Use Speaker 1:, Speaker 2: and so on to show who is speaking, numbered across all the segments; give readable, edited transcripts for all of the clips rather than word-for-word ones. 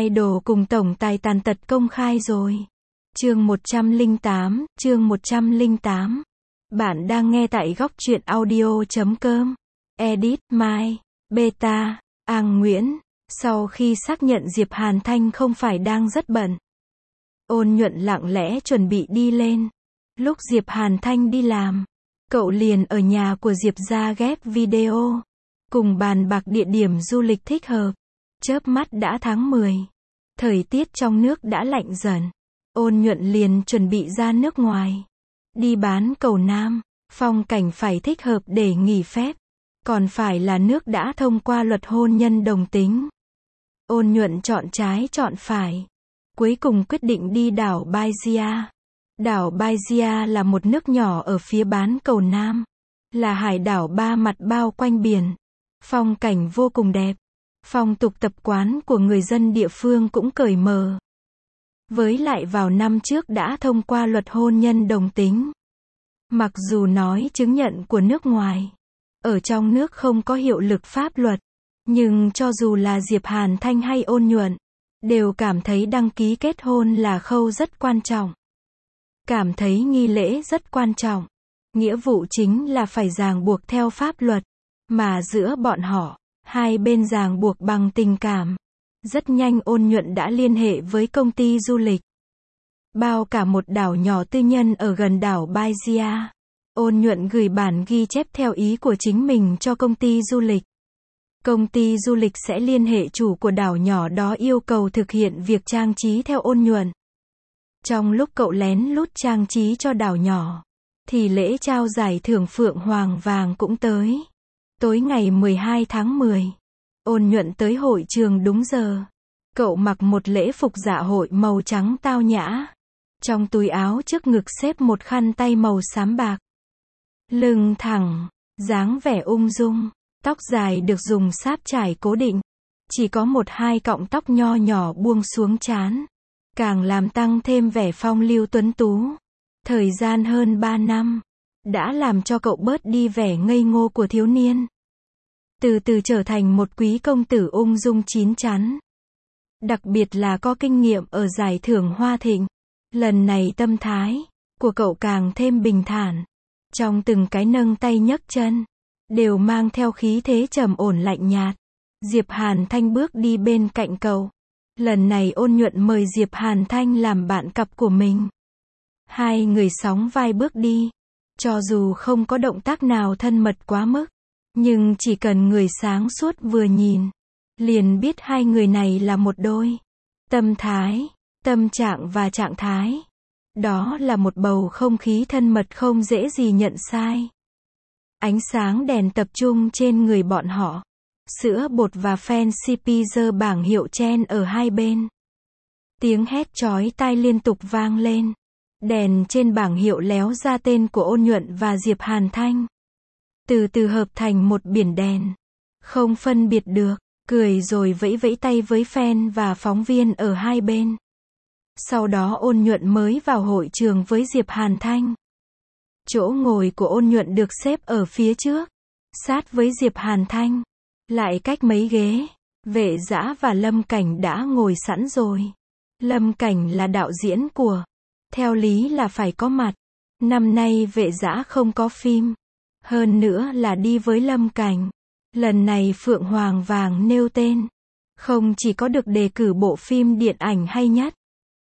Speaker 1: Idol cùng tổng tài tàn tật công khai rồi. Chương 108. Bạn đang nghe tại góc truyện audio.com. Edit Mai, Beta, Ang Nguyễn. Sau khi xác nhận Diệp Hàn Thanh không phải đang rất bận, Ôn Nhuận lặng lẽ chuẩn bị đi lên. Lúc Diệp Hàn Thanh đi làm, cậu liền ở nhà của Diệp ra ghép video, cùng bàn bạc địa điểm du lịch thích hợp. Chớp mắt đã tháng 10. Thời tiết trong nước đã lạnh dần. Ôn Nhuận liền chuẩn bị ra nước ngoài. Đi bán cầu Nam, phong cảnh phải thích hợp để nghỉ phép. Còn phải là nước đã thông qua luật hôn nhân đồng tính. Ôn Nhuận chọn trái chọn phải. Cuối cùng quyết định đi đảo Baizia. Đảo Baizia là một nước nhỏ ở phía bán cầu Nam. Là hải đảo ba mặt bao quanh biển. Phong cảnh vô cùng đẹp. Phong tục tập quán của người dân địa phương cũng cởi mở. Với lại vào năm trước đã thông qua luật hôn nhân đồng tính. Mặc dù nói chứng nhận của nước ngoài, ở trong nước không có hiệu lực pháp luật, nhưng cho dù là Diệp Hàn Thanh hay Ôn Nhuận, đều cảm thấy đăng ký kết hôn là khâu rất quan trọng. Cảm thấy nghi lễ rất quan trọng. Nghĩa vụ chính là phải ràng buộc theo pháp luật, mà giữa bọn họ, hai bên ràng buộc bằng tình cảm. Rất nhanh Ôn Nhuận đã liên hệ với công ty du lịch. Bao cả một đảo nhỏ tư nhân ở gần đảo Baizia. Ôn Nhuận gửi bản ghi chép theo ý của chính mình cho công ty du lịch. Công ty du lịch sẽ liên hệ chủ của đảo nhỏ đó yêu cầu thực hiện việc trang trí theo Ôn Nhuận. Trong lúc cậu lén lút trang trí cho đảo nhỏ, thì lễ trao giải thưởng Phượng Hoàng Vàng cũng tới. Tối ngày 12 tháng 10, Ôn Nhuận tới hội trường đúng giờ. Cậu mặc một lễ phục dạ hội màu trắng tao nhã. Trong túi áo trước ngực xếp một khăn tay màu xám bạc. Lưng thẳng, dáng vẻ ung dung. Tóc dài được dùng sáp trải cố định. Chỉ có một hai cọng tóc nho nhỏ buông xuống trán. Càng làm tăng thêm vẻ phong lưu tuấn tú. Thời gian hơn 3 năm, đã làm cho cậu bớt đi vẻ ngây ngô của thiếu niên. Từ từ trở thành một quý công tử ung dung chín chắn. Đặc biệt là có kinh nghiệm ở giải thưởng Hoa Thịnh. Lần này tâm thái của cậu càng thêm bình thản. Trong từng cái nâng tay nhấc chân, đều mang theo khí thế trầm ổn lạnh nhạt. Diệp Hàn Thanh bước đi bên cạnh cậu. Lần này Ôn Nhuận mời Diệp Hàn Thanh làm bạn cặp của mình. Hai người sóng vai bước đi. Cho dù không có động tác nào thân mật quá mức, nhưng chỉ cần người sáng suốt vừa nhìn, liền biết hai người này là một đôi. Tâm thái, tâm trạng và trạng thái. Đó là một bầu không khí thân mật không dễ gì nhận sai. Ánh sáng đèn tập trung trên người bọn họ. Sữa bột và fancy CP giơ bảng hiệu chen ở hai bên. Tiếng hét chói tai liên tục vang lên. Đèn trên bảng hiệu léo ra tên của Ôn Nhuận và Diệp Hàn Thanh. Từ từ hợp thành một biển đèn. Không phân biệt được, cười rồi vẫy vẫy tay với fan và phóng viên ở hai bên. Sau đó Ôn Nhuận mới vào hội trường với Diệp Hàn Thanh. Chỗ ngồi của Ôn Nhuận được xếp ở phía trước, sát với Diệp Hàn Thanh. Lại cách mấy ghế, Vệ Dã và Lâm Cảnh đã ngồi sẵn rồi. Lâm Cảnh là đạo diễn của, theo lý là phải có mặt. Năm nay Vệ Dã không có phim. Hơn nữa là đi với Lâm Cảnh. Lần này Phượng Hoàng Vàng nêu tên. Không chỉ có được đề cử bộ phim điện ảnh hay nhất,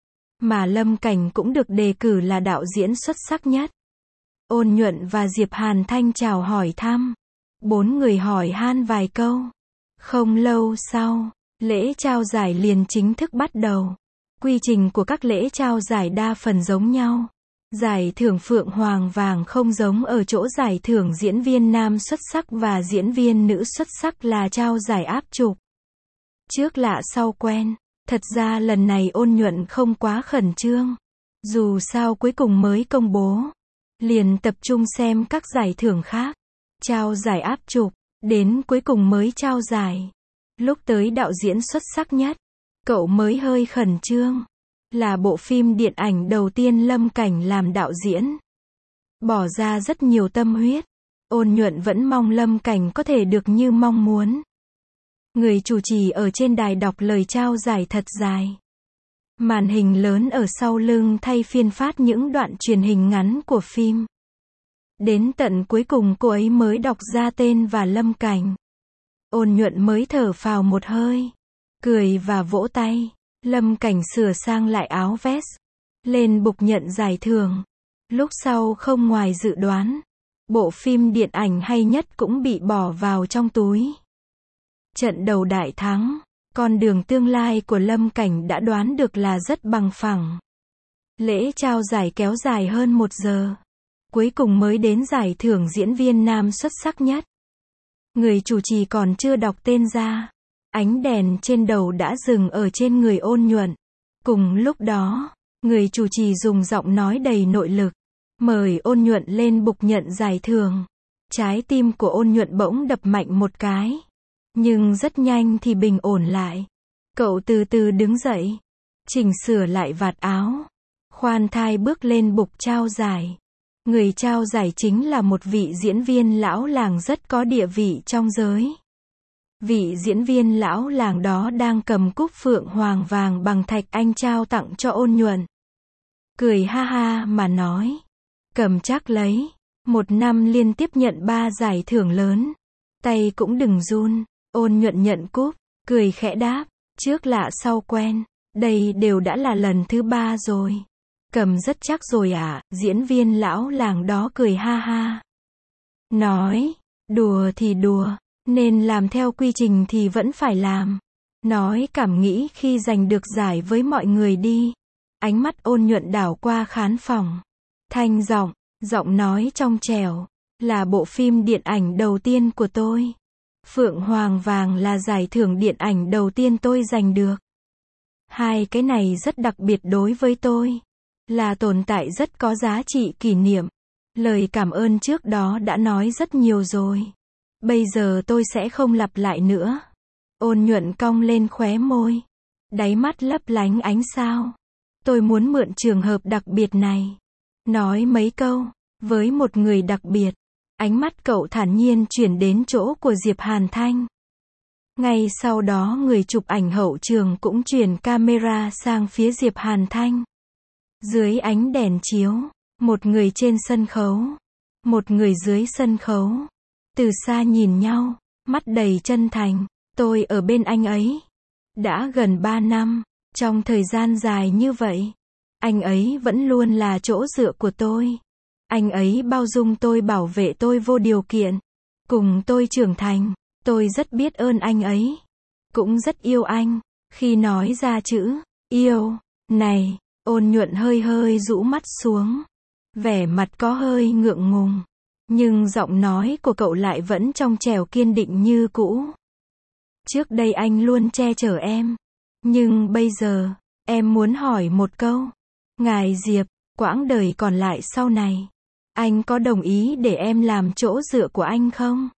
Speaker 1: mà Lâm Cảnh cũng được đề cử là đạo diễn xuất sắc nhất. Ôn Nhuận và Diệp Hàn Thanh chào hỏi thăm. Bốn người hỏi han vài câu. Không lâu sau, lễ trao giải liền chính thức bắt đầu. Quy trình của các lễ trao giải đa phần giống nhau. Giải thưởng Phượng Hoàng Vàng không giống ở chỗ giải thưởng diễn viên nam xuất sắc và diễn viên nữ xuất sắc là trao giải áp trục. Trước lạ sau quen. Thật ra lần này Ôn Nhuận không quá khẩn trương. Dù sao cuối cùng mới công bố. Liền tập trung xem các giải thưởng khác. Trao giải áp trục, đến cuối cùng mới trao giải. Lúc tới đạo diễn xuất sắc nhất, cậu mới hơi khẩn trương. Là bộ phim điện ảnh đầu tiên Lâm Cảnh làm đạo diễn. Bỏ ra rất nhiều tâm huyết. Ôn Nhuận vẫn mong Lâm Cảnh có thể được như mong muốn. Người chủ trì ở trên đài đọc lời trao giải thật dài. Màn hình lớn ở sau lưng thay phiên phát những đoạn truyền hình ngắn của phim. Đến tận cuối cùng cô ấy mới đọc ra tên và Lâm Cảnh. Ôn Nhuận mới thở phào một hơi, cười và vỗ tay. Lâm Cảnh sửa sang lại áo vest, lên bục nhận giải thưởng. Lúc sau không ngoài dự đoán, bộ phim điện ảnh hay nhất cũng bị bỏ vào trong túi. Trận đầu đại thắng, con đường tương lai của Lâm Cảnh đã đoán được là rất bằng phẳng. Lễ trao giải kéo dài hơn 1 giờ. Cuối cùng mới đến giải thưởng diễn viên nam xuất sắc nhất. Người chủ trì còn chưa đọc tên ra. Ánh đèn trên đầu đã dừng ở trên người Ôn Nhuận. Cùng lúc đó, người chủ trì dùng giọng nói đầy nội lực, mời Ôn Nhuận lên bục nhận giải thưởng. Trái tim của Ôn Nhuận bỗng đập mạnh một cái. Nhưng rất nhanh thì bình ổn lại. Cậu từ từ đứng dậy, chỉnh sửa lại vạt áo, khoan thai bước lên bục trao giải. Người trao giải chính là một vị diễn viên lão làng rất có địa vị trong giới. Vị diễn viên lão làng đó đang cầm cúp phượng hoàng vàng bằng thạch anh trao tặng cho Ôn Nhuận. Cười ha ha mà nói, cầm chắc lấy, 1 năm liên tiếp nhận 3 giải thưởng lớn, tay cũng đừng run. Ôn Nhuận nhận cúp, cười khẽ đáp, trước lạ sau quen, đây đều đã là lần thứ 3 rồi. Cầm rất chắc rồi à, diễn viên lão làng đó cười ha ha. Nói, đùa thì đùa, nên làm theo quy trình thì vẫn phải làm. Nói cảm nghĩ khi giành được giải với mọi người đi. Ánh mắt Ôn Nhuận đảo qua khán phòng. Thanh giọng nói trong trẻo, là bộ phim điện ảnh đầu tiên của tôi. Phượng Hoàng Vàng là giải thưởng điện ảnh đầu tiên tôi giành được. 2 cái này rất đặc biệt đối với tôi. Là tồn tại rất có giá trị kỷ niệm. Lời cảm ơn trước đó đã nói rất nhiều rồi. Bây giờ tôi sẽ không lặp lại nữa. Ôn Nhuận cong lên khóe môi. Đáy mắt lấp lánh ánh sao. Tôi muốn mượn trường hợp đặc biệt này. Nói mấy câu, với một người đặc biệt. Ánh mắt cậu thản nhiên chuyển đến chỗ của Diệp Hàn Thanh. Ngay sau đó người chụp ảnh hậu trường cũng chuyển camera sang phía Diệp Hàn Thanh. Dưới ánh đèn chiếu, một người trên sân khấu, một người dưới sân khấu. Từ xa nhìn nhau, mắt đầy chân thành. Tôi ở bên anh ấy đã gần 3 năm, trong thời gian dài như vậy, anh ấy vẫn luôn là chỗ dựa của tôi. Anh ấy bao dung tôi, bảo vệ tôi vô điều kiện, cùng tôi trưởng thành. Tôi rất biết ơn anh ấy, cũng rất yêu anh. Khi nói ra chữ yêu này, Ôn Nhuận hơi rũ mắt xuống, vẻ mặt có hơi ngượng ngùng, nhưng giọng nói của cậu lại vẫn trong trẻo kiên định như cũ. Trước đây anh luôn che chở em, nhưng bây giờ, em muốn hỏi một câu. Ngài Diệp, quãng đời còn lại sau này, anh có đồng ý để em làm chỗ dựa của anh không?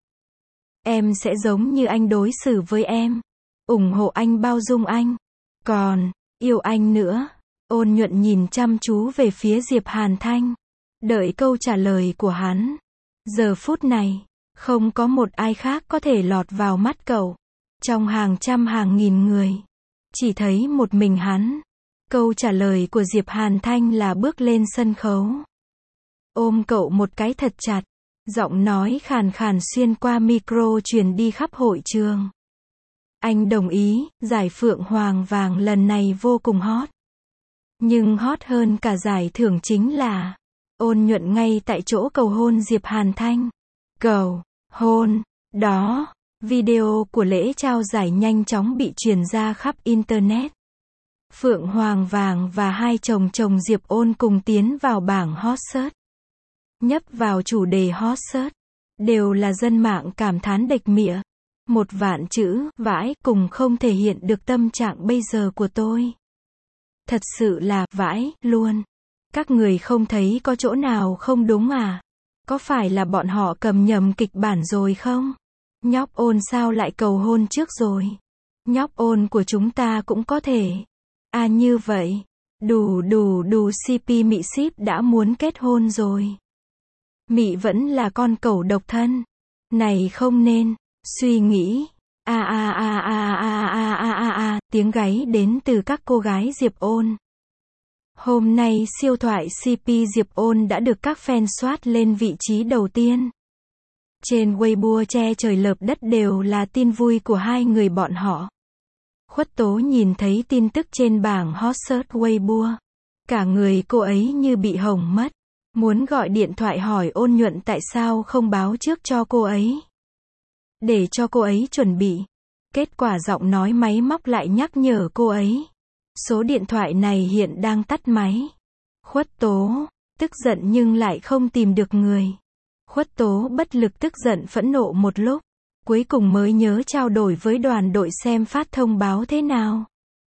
Speaker 1: Em sẽ giống như anh đối xử với em, ủng hộ anh, bao dung anh, còn yêu anh nữa. Ôn Nhuận nhìn chăm chú về phía Diệp Hàn Thanh, đợi câu trả lời của hắn. Giờ phút này, không có một ai khác có thể lọt vào mắt cậu. Trong hàng trăm hàng nghìn người, chỉ thấy một mình hắn. Câu trả lời của Diệp Hàn Thanh là bước lên sân khấu, ôm cậu một cái thật chặt, giọng nói khàn khàn xuyên qua micro truyền đi khắp hội trường. Anh đồng ý, giải Phượng Hoàng Vàng lần này vô cùng hot. Nhưng hot hơn cả giải thưởng chính là Ôn Nhuận ngay tại chỗ cầu hôn Diệp Hàn Thanh. Cầu hôn đó, video của lễ trao giải nhanh chóng bị truyền ra khắp internet. Phượng Hoàng Vàng và hai chồng Diệp Ôn cùng tiến vào bảng hot search. Nhấp vào chủ đề hot search, đều là dân mạng cảm thán đệch mịa. 1 vạn chữ, vãi, cùng không thể hiện được tâm trạng bây giờ của tôi. Thật sự là, vãi, luôn. Các người không thấy có chỗ nào không đúng à? Có phải là bọn họ cầm nhầm kịch bản rồi không? Nhóc Ôn sao lại cầu hôn trước rồi? Nhóc Ôn của chúng ta cũng có thể. À như vậy, đủ CP Mị ship đã muốn kết hôn rồi. Mị vẫn là con cẩu độc thân. Này không nên suy nghĩ. Tiếng gáy đến từ các cô gái Diệp Ôn. Hôm nay siêu thoại CP Diệp Ôn đã được các fan soát lên vị trí đầu tiên. Trên Weibo che trời lợp đất đều là tin vui của hai người bọn họ. Khuất Tố nhìn thấy tin tức trên bảng hot search Weibo. Cả người cô ấy như bị hỏng mất. Muốn gọi điện thoại hỏi Ôn Nhuận tại sao không báo trước cho cô ấy. Để cho cô ấy chuẩn bị. Kết quả giọng nói máy móc lại nhắc nhở cô ấy. Số điện thoại này hiện đang tắt máy. Khuất Tố, tức giận nhưng lại không tìm được người. Khuất Tố bất lực tức giận phẫn nộ một lúc. Cuối cùng mới nhớ trao đổi với đoàn đội xem phát thông báo thế nào.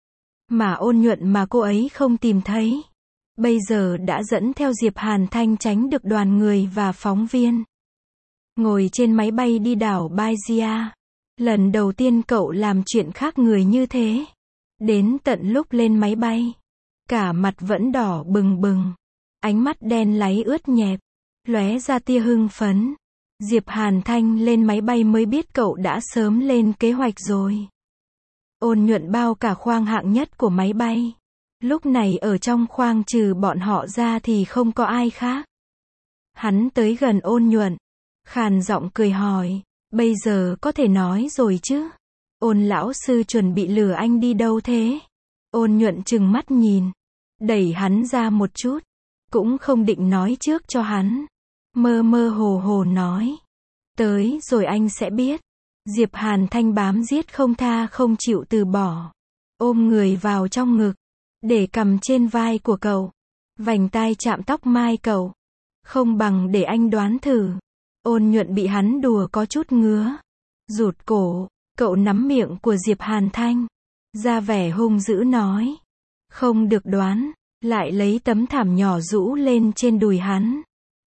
Speaker 1: Mà Ôn Nhuận mà cô ấy không tìm thấy. Bây giờ đã dẫn theo Diệp Hàn Thanh tránh được đoàn người và phóng viên. Ngồi trên máy bay đi đảo Baizia. Lần đầu tiên cậu làm chuyện khác người như thế. Đến tận lúc lên máy bay. Cả mặt vẫn đỏ bừng bừng. Ánh mắt đen láy ướt nhẹp. Lóe ra tia hưng phấn. Diệp Hàn Thanh lên máy bay mới biết cậu đã sớm lên kế hoạch rồi. Ôn Nhuận bao cả khoang hạng nhất của máy bay. Lúc này ở trong khoang trừ bọn họ ra thì không có ai khác. Hắn tới gần Ôn Nhuận. Khàn giọng cười hỏi. Bây giờ có thể nói rồi chứ? Ôn lão sư chuẩn bị lừa anh đi đâu thế? Ôn Nhuận trừng mắt nhìn. Đẩy hắn ra một chút. Cũng không định nói trước cho hắn. Mơ mơ hồ hồ nói. Tới rồi anh sẽ biết. Diệp Hàn Thanh bám giết không tha không chịu từ bỏ. Ôm người vào trong ngực. Để cầm trên vai của cậu. Vành tai chạm tóc mai cậu. Không bằng để anh đoán thử. Ôn Nhuận bị hắn đùa có chút ngứa. Rụt cổ. Cậu nắm miệng của Diệp Hàn Thanh. Ra vẻ hung dữ nói. Không được đoán. Lại lấy tấm thảm nhỏ rũ lên trên đùi hắn.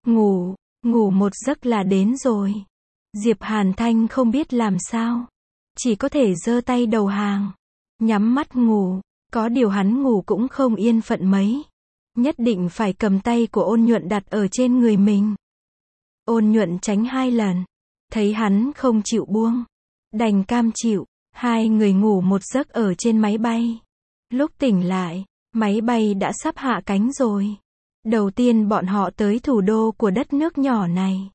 Speaker 1: Ngủ một giấc là đến rồi. Diệp Hàn Thanh không biết làm sao. Chỉ có thể giơ tay đầu hàng. Nhắm mắt ngủ. Có điều hắn ngủ cũng không yên phận mấy. Nhất định phải cầm tay của Ôn Nhuận đặt ở trên người mình. Ôn Nhuận tránh 2 lần. Thấy hắn không chịu buông. Đành cam chịu. Hai người ngủ một giấc ở trên máy bay. Lúc tỉnh lại, máy bay đã sắp hạ cánh rồi. Đầu tiên bọn họ tới thủ đô của đất nước nhỏ này.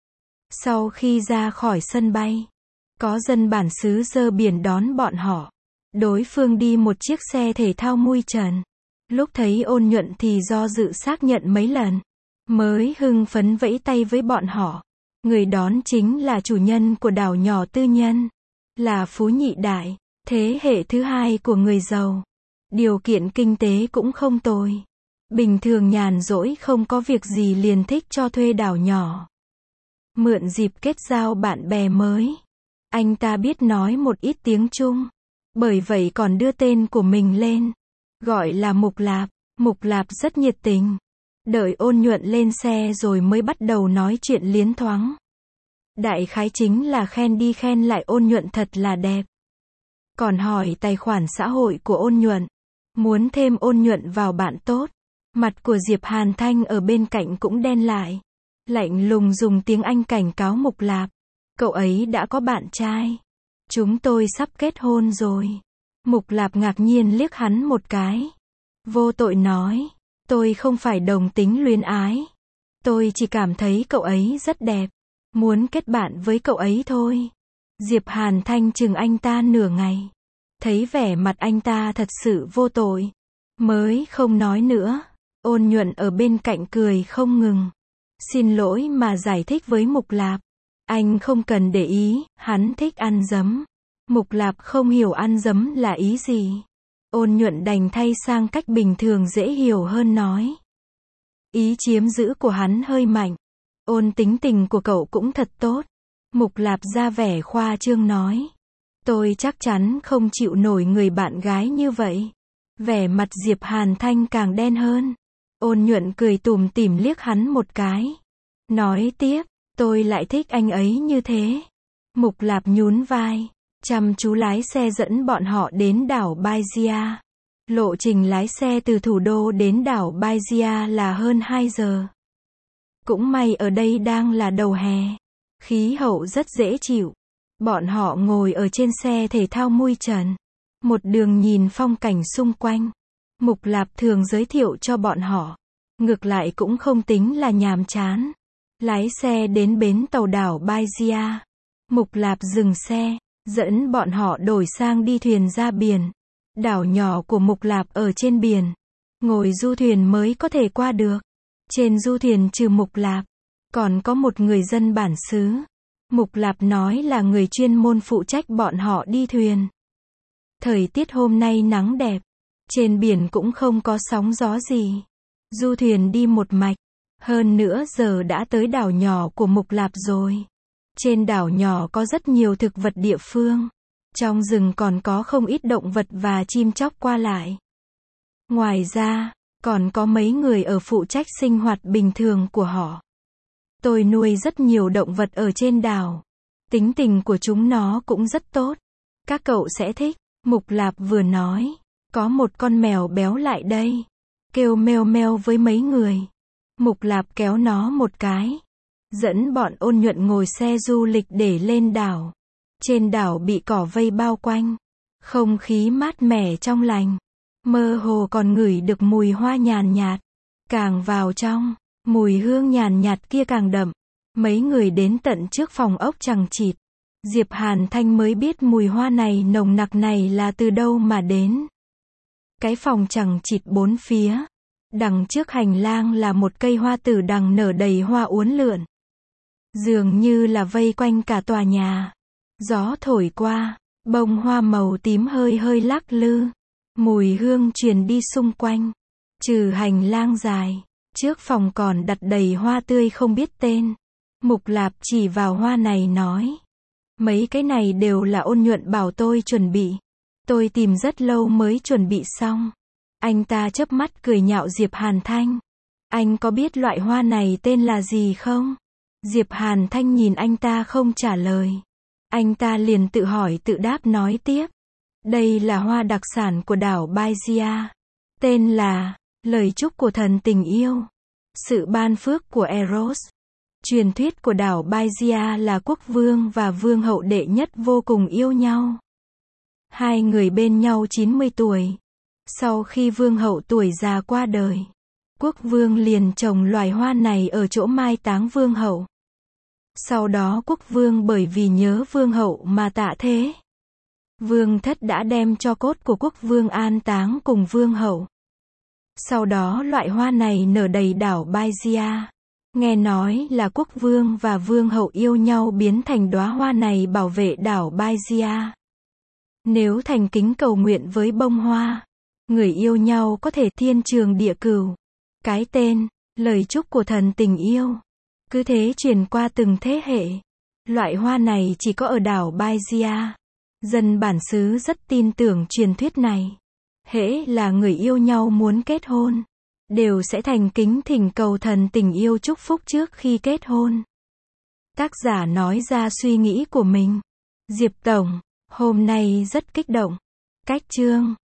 Speaker 1: Sau khi ra khỏi sân bay, có dân bản xứ dơ biển đón bọn họ. Đối phương đi một chiếc xe thể thao mui trần. Lúc thấy Ôn Nhuận thì do dự xác nhận mấy lần. Mới hưng phấn vẫy tay với bọn họ. Người đón chính là chủ nhân của đảo nhỏ tư nhân. Là phú nhị đại, thế hệ thứ 2 của người giàu. Điều kiện kinh tế cũng không tồi. Bình thường nhàn rỗi không có việc gì liền thích cho thuê đảo nhỏ. Mượn dịp kết giao bạn bè mới. Anh ta biết nói một ít tiếng Trung. Bởi vậy còn đưa tên của mình lên. Gọi là Mục Lạp. Mục Lạp rất nhiệt tình. Đợi Ôn Nhuận lên xe rồi mới bắt đầu nói chuyện liến thoáng. Đại khái chính là khen đi khen lại Ôn Nhuận thật là đẹp. Còn hỏi tài khoản xã hội của Ôn Nhuận. Muốn thêm Ôn Nhuận vào bạn tốt. Mặt của Diệp Hàn Thanh ở bên cạnh cũng đen lại. Lạnh lùng dùng tiếng Anh cảnh cáo Mục Lạp. Cậu ấy đã có bạn trai. Chúng tôi sắp kết hôn rồi. Mục Lạp ngạc nhiên liếc hắn một cái. Vô tội nói. Tôi không phải đồng tính luyến ái. Tôi chỉ cảm thấy cậu ấy rất đẹp. Muốn kết bạn với cậu ấy thôi. Diệp Hàn Thanh chừng anh ta nửa ngày. Thấy vẻ mặt anh ta thật sự vô tội. Mới không nói nữa. Ôn Nhuận ở bên cạnh cười không ngừng. Xin lỗi mà giải thích với Mục Lạp. Anh không cần để ý, hắn thích ăn giấm. Mục Lạp không hiểu ăn giấm là ý gì. Ôn Nhuận đành thay sang cách bình thường dễ hiểu hơn nói. Ý chiếm giữ của hắn hơi mạnh. Ôn tính tình của cậu cũng thật tốt. Mục Lạp ra vẻ khoa trương nói. Tôi chắc chắn không chịu nổi người bạn gái như vậy. Vẻ mặt Diệp Hàn Thanh càng đen hơn. Ôn Nhuận cười tủm tỉm liếc hắn một cái. Nói tiếp, tôi lại thích anh ấy như thế. Mục Lạp nhún vai. Chăm chú lái xe dẫn bọn họ đến đảo Baizia. Lộ trình lái xe từ thủ đô đến đảo Baizia là hơn 2 giờ. Cũng may ở đây đang là đầu hè. Khí hậu rất dễ chịu. Bọn họ ngồi ở trên xe thể thao mui trần. Một đường nhìn phong cảnh xung quanh. Mục Lạp thường giới thiệu cho bọn họ. Ngược lại cũng không tính là nhàm chán. Lái xe đến bến tàu đảo Baizia. Mục Lạp dừng xe, dẫn bọn họ đổi sang đi thuyền ra biển. Đảo nhỏ của Mục Lạp ở trên biển. Ngồi du thuyền mới có thể qua được. Trên du thuyền trừ Mục Lạp, còn có một người dân bản xứ. Mục Lạp nói là người chuyên môn phụ trách bọn họ đi thuyền. Thời tiết hôm nay nắng đẹp. Trên biển cũng không có sóng gió gì. Du thuyền đi một mạch. Hơn nữa giờ đã tới đảo nhỏ của Mục Lạp rồi. Trên đảo nhỏ có rất nhiều thực vật địa phương. Trong rừng còn có không ít động vật và chim chóc qua lại. Ngoài ra, còn có mấy người ở phụ trách sinh hoạt bình thường của họ. Tôi nuôi rất nhiều động vật ở trên đảo. Tính tình của chúng nó cũng rất tốt. Các cậu sẽ thích. Mục Lạp vừa nói. Có một con mèo béo lại đây. Kêu meo meo với mấy người. Mục Lạp kéo nó một cái. Dẫn bọn Ôn Nhuận ngồi xe du lịch để lên đảo. Trên đảo bị cỏ vây bao quanh. Không khí mát mẻ trong lành. Mơ hồ còn ngửi được mùi hoa nhàn nhạt. Càng vào trong, mùi hương nhàn nhạt kia càng đậm. Mấy người đến tận trước phòng ốc chằng chịt. Diệp Hàn Thanh mới biết mùi hoa này nồng nặc này là từ đâu mà đến. Cái phòng chằng chịt bốn phía. Đằng trước hành lang là một cây hoa tử đằng nở đầy hoa uốn lượn. Dường như là vây quanh cả tòa nhà. Gió thổi qua, bông hoa màu tím hơi hơi lắc lư. Mùi hương truyền đi xung quanh. Trừ hành lang dài, trước phòng còn đặt đầy hoa tươi không biết tên. Mục Lạp chỉ vào hoa này nói. Mấy cái này đều là Ôn Nhuận bảo tôi chuẩn bị. Tôi tìm rất lâu mới chuẩn bị xong. Anh ta chớp mắt cười nhạo Diệp Hàn Thanh. Anh có biết loại hoa này tên là gì không? Diệp Hàn Thanh nhìn anh ta không trả lời. Anh ta liền tự hỏi tự đáp nói tiếp. Đây là hoa đặc sản của đảo Baizia. Tên là lời chúc của thần tình yêu. Sự ban phước của Eros. Truyền thuyết của đảo Baizia là quốc vương và vương hậu đệ nhất vô cùng yêu nhau. Hai người bên nhau 90 tuổi. Sau khi vương hậu tuổi già qua đời, quốc vương liền trồng loài hoa này ở chỗ mai táng vương hậu. Sau đó quốc vương bởi vì nhớ vương hậu mà tạ thế. Vương thất đã đem tro cốt của quốc vương an táng cùng vương hậu. Sau đó loại hoa này nở đầy đảo Baizia. Nghe nói là quốc vương và vương hậu yêu nhau biến thành đóa hoa này bảo vệ đảo Baizia. Nếu thành kính cầu nguyện với bông hoa, người yêu nhau có thể thiên trường địa cửu. Cái tên, lời chúc của thần tình yêu. Cứ thế truyền qua từng thế hệ. Loại hoa này chỉ có ở đảo Baizia. Dân bản xứ rất tin tưởng truyền thuyết này. Hễ là người yêu nhau muốn kết hôn, đều sẽ thành kính thỉnh cầu thần tình yêu chúc phúc trước khi kết hôn. Tác giả nói ra suy nghĩ của mình. Diệp Tổng, hôm nay rất kích động. Cách chương